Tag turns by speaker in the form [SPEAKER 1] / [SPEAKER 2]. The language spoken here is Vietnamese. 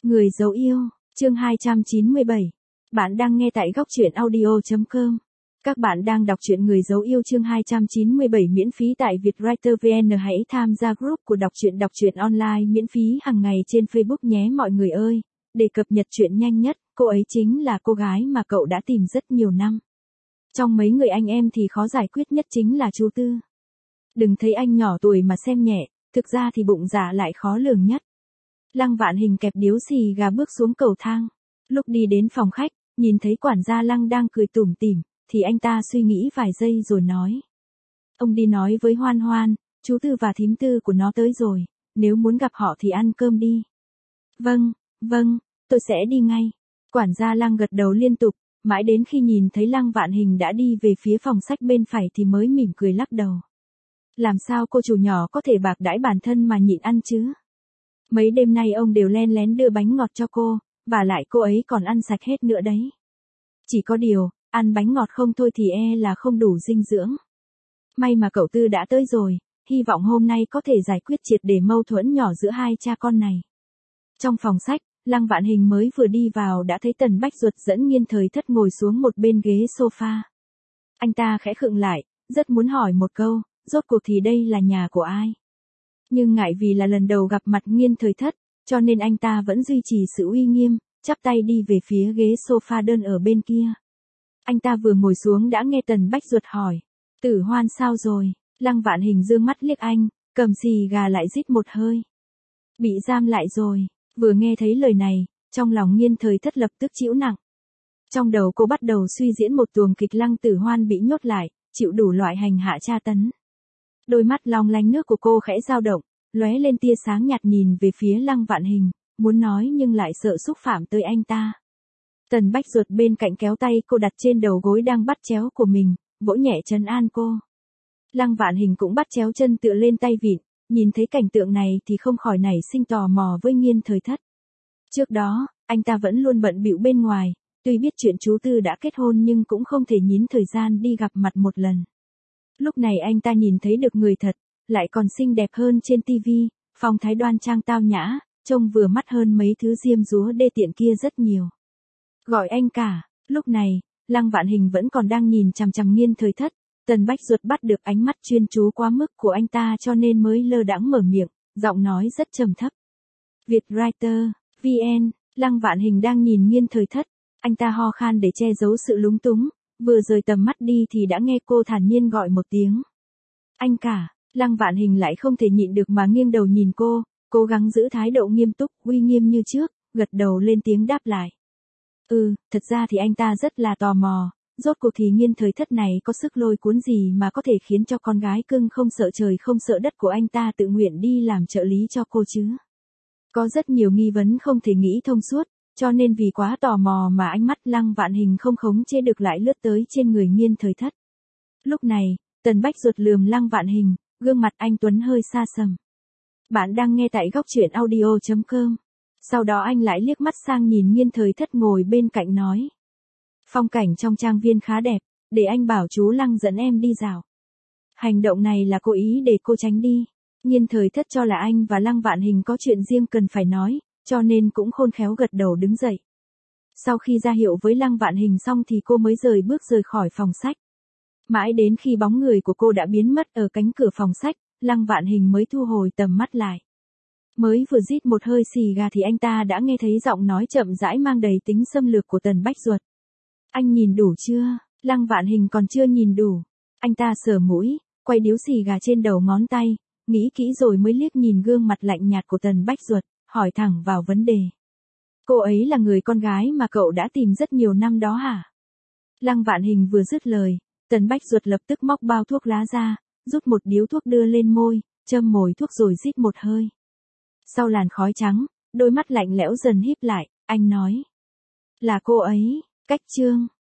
[SPEAKER 1] Người dấu yêu, chương 297. Bạn đang nghe tại góc truyện audio.com. Các bạn đang đọc truyện Người dấu yêu chương 297 miễn phí tại Vietwriter VN. Hãy tham gia group của đọc truyện online miễn phí hàng ngày trên Facebook nhé mọi người ơi. Để cập nhật chuyện nhanh nhất, cô ấy chính là cô gái mà cậu đã tìm rất nhiều năm. Trong mấy người anh em thì khó giải quyết nhất chính là chú Tư. Đừng thấy anh nhỏ tuổi mà xem nhẹ, thực ra thì bụng dạ lại khó lường nhất. Lăng Vạn Hình kẹp điếu xì gà bước xuống cầu thang. Lúc đi đến phòng khách, nhìn thấy quản gia Lăng đang cười tủm tỉm, thì anh ta suy nghĩ vài giây rồi nói. Ông đi nói với Hoan Hoan, chú Tư và thím Tư của nó tới rồi, nếu muốn gặp họ thì ăn cơm đi. Vâng, tôi sẽ đi ngay. Quản gia Lăng gật đầu liên tục, mãi đến khi nhìn thấy Lăng Vạn Hình đã đi về phía phòng sách bên phải thì mới mỉm cười lắc đầu. Làm sao cô chủ nhỏ có thể bạc đãi bản thân mà nhịn ăn chứ? Mấy đêm nay ông đều len lén đưa bánh ngọt cho cô, và lại cô ấy còn ăn sạch hết nữa đấy. Chỉ có điều, ăn bánh ngọt không thôi thì là không đủ dinh dưỡng. May mà cậu Tư đã tới rồi, hy vọng hôm nay có thể giải quyết triệt để mâu thuẫn nhỏ giữa hai cha con này. Trong phòng sách, Lăng Vạn Hình mới vừa đi vào đã thấy Tần Bách Duật dẫn Nghiên Thời Thất ngồi xuống một bên ghế sofa. Anh ta khẽ khựng lại, rất muốn hỏi một câu, rốt cuộc thì đây là nhà của ai? Nhưng ngại vì là lần đầu gặp mặt Nghiên Thời Thất, cho nên anh ta vẫn duy trì sự uy nghiêm, chắp tay đi về phía ghế sofa đơn ở bên kia. Anh ta vừa ngồi xuống đã nghe Tần Bách Duật hỏi, Tử Hoan sao rồi? Lăng Vạn Hình dương mắt liếc anh, cầm xì gà lại rít một hơi. Bị giam lại rồi. Vừa nghe thấy lời này, trong lòng Nghiên Thời Thất lập tức chịu nặng. Trong đầu cô bắt đầu suy diễn một tuồng kịch Lăng Tử Hoan bị nhốt lại, chịu đủ loại hành hạ tra tấn. Đôi mắt long lanh nước của cô khẽ dao động, lóe lên tia sáng nhạt nhìn về phía Lăng Vạn Hình, muốn nói nhưng lại sợ xúc phạm tới anh ta. Tần Bách Duật bên cạnh kéo tay cô đặt trên đầu gối đang bắt chéo của mình, vỗ nhẹ trấn an cô. Lăng Vạn Hình cũng bắt chéo chân tựa lên tay vịn, nhìn thấy cảnh tượng này thì không khỏi nảy sinh tò mò với Nghiên Thời Thất. Trước đó, anh ta vẫn luôn bận bịu bên ngoài, tuy biết chuyện chú Tư đã kết hôn nhưng cũng không thể nhín thời gian đi gặp mặt một lần. Lúc này anh ta nhìn thấy được người thật, lại còn xinh đẹp hơn trên tivi, phong thái đoan trang tao nhã, trông vừa mắt hơn mấy thứ diêm dúa đê tiện kia rất nhiều. Gọi anh cả, lúc này, Lăng Vạn Hình vẫn còn đang nhìn chằm chằm Nghiên Thời Thất, Tần Bách Duật bắt được ánh mắt chuyên chú quá mức của anh ta cho nên mới lơ đãng mở miệng, giọng nói rất trầm thấp. Vietwriter, VN, Lăng Vạn Hình đang nhìn Nghiên Thời Thất, anh ta ho khan để che giấu sự lúng túng, vừa rời tầm mắt đi thì đã nghe cô thản nhiên gọi một tiếng. Anh cả, Lăng Vạn Hình lại không thể nhịn được mà nghiêng đầu nhìn cô, cố gắng giữ thái độ nghiêm túc, uy nghiêm như trước, gật đầu lên tiếng đáp lại. Thật ra thì anh ta rất là tò mò, rốt cuộc thì Nghiên Thời Thất này có sức lôi cuốn gì mà có thể khiến cho con gái cưng không sợ trời không sợ đất của anh ta tự nguyện đi làm trợ lý cho cô chứ. Có rất nhiều nghi vấn không thể nghĩ thông suốt, cho nên vì quá tò mò mà ánh mắt Lăng Vạn Hình không khống chế được lại lướt tới trên người Nghiên Thời Thất. Lúc này, Tần Bách Duật lườm Lăng Vạn Hình, gương mặt anh tuấn hơi xa sầm. Bạn đang nghe tại góc truyện audio.com. Sau đó anh lại liếc mắt sang nhìn Nghiên Thời Thất ngồi bên cạnh nói. Phong cảnh trong trang viên khá đẹp, để anh bảo chú Lăng dẫn em đi dạo. Hành động này là cố ý để cô tránh đi. Nghiên Thời Thất cho là anh và Lăng Vạn Hình có chuyện riêng cần phải nói, cho nên cũng khôn khéo gật đầu đứng dậy. Sau khi ra hiệu với Lăng Vạn Hình xong thì cô mới rời khỏi phòng sách. Mãi đến khi bóng người của cô đã biến mất ở cánh cửa phòng sách, Lăng Vạn Hình mới thu hồi tầm mắt lại. Mới vừa rít một hơi xì gà thì anh ta đã nghe thấy giọng nói chậm rãi mang đầy tính xâm lược của Tần Bách Duật. Anh nhìn đủ chưa? Lăng Vạn Hình còn chưa nhìn đủ. Anh ta sờ mũi, quay điếu xì gà trên đầu ngón tay, nghĩ kỹ rồi mới liếc nhìn gương mặt lạnh nhạt của Tần Bách Duật, hỏi thẳng vào vấn đề. Cô ấy là người con gái mà cậu đã tìm rất nhiều năm đó hả? Lăng Vạn Hình vừa dứt lời, Tần Bách Duật lập tức móc bao thuốc lá ra, rút một điếu thuốc đưa lên môi, châm mồi thuốc rồi rít một hơi. Sau làn khói trắng, đôi mắt lạnh lẽo dần híp lại, anh nói. Là cô ấy, Cách Trương.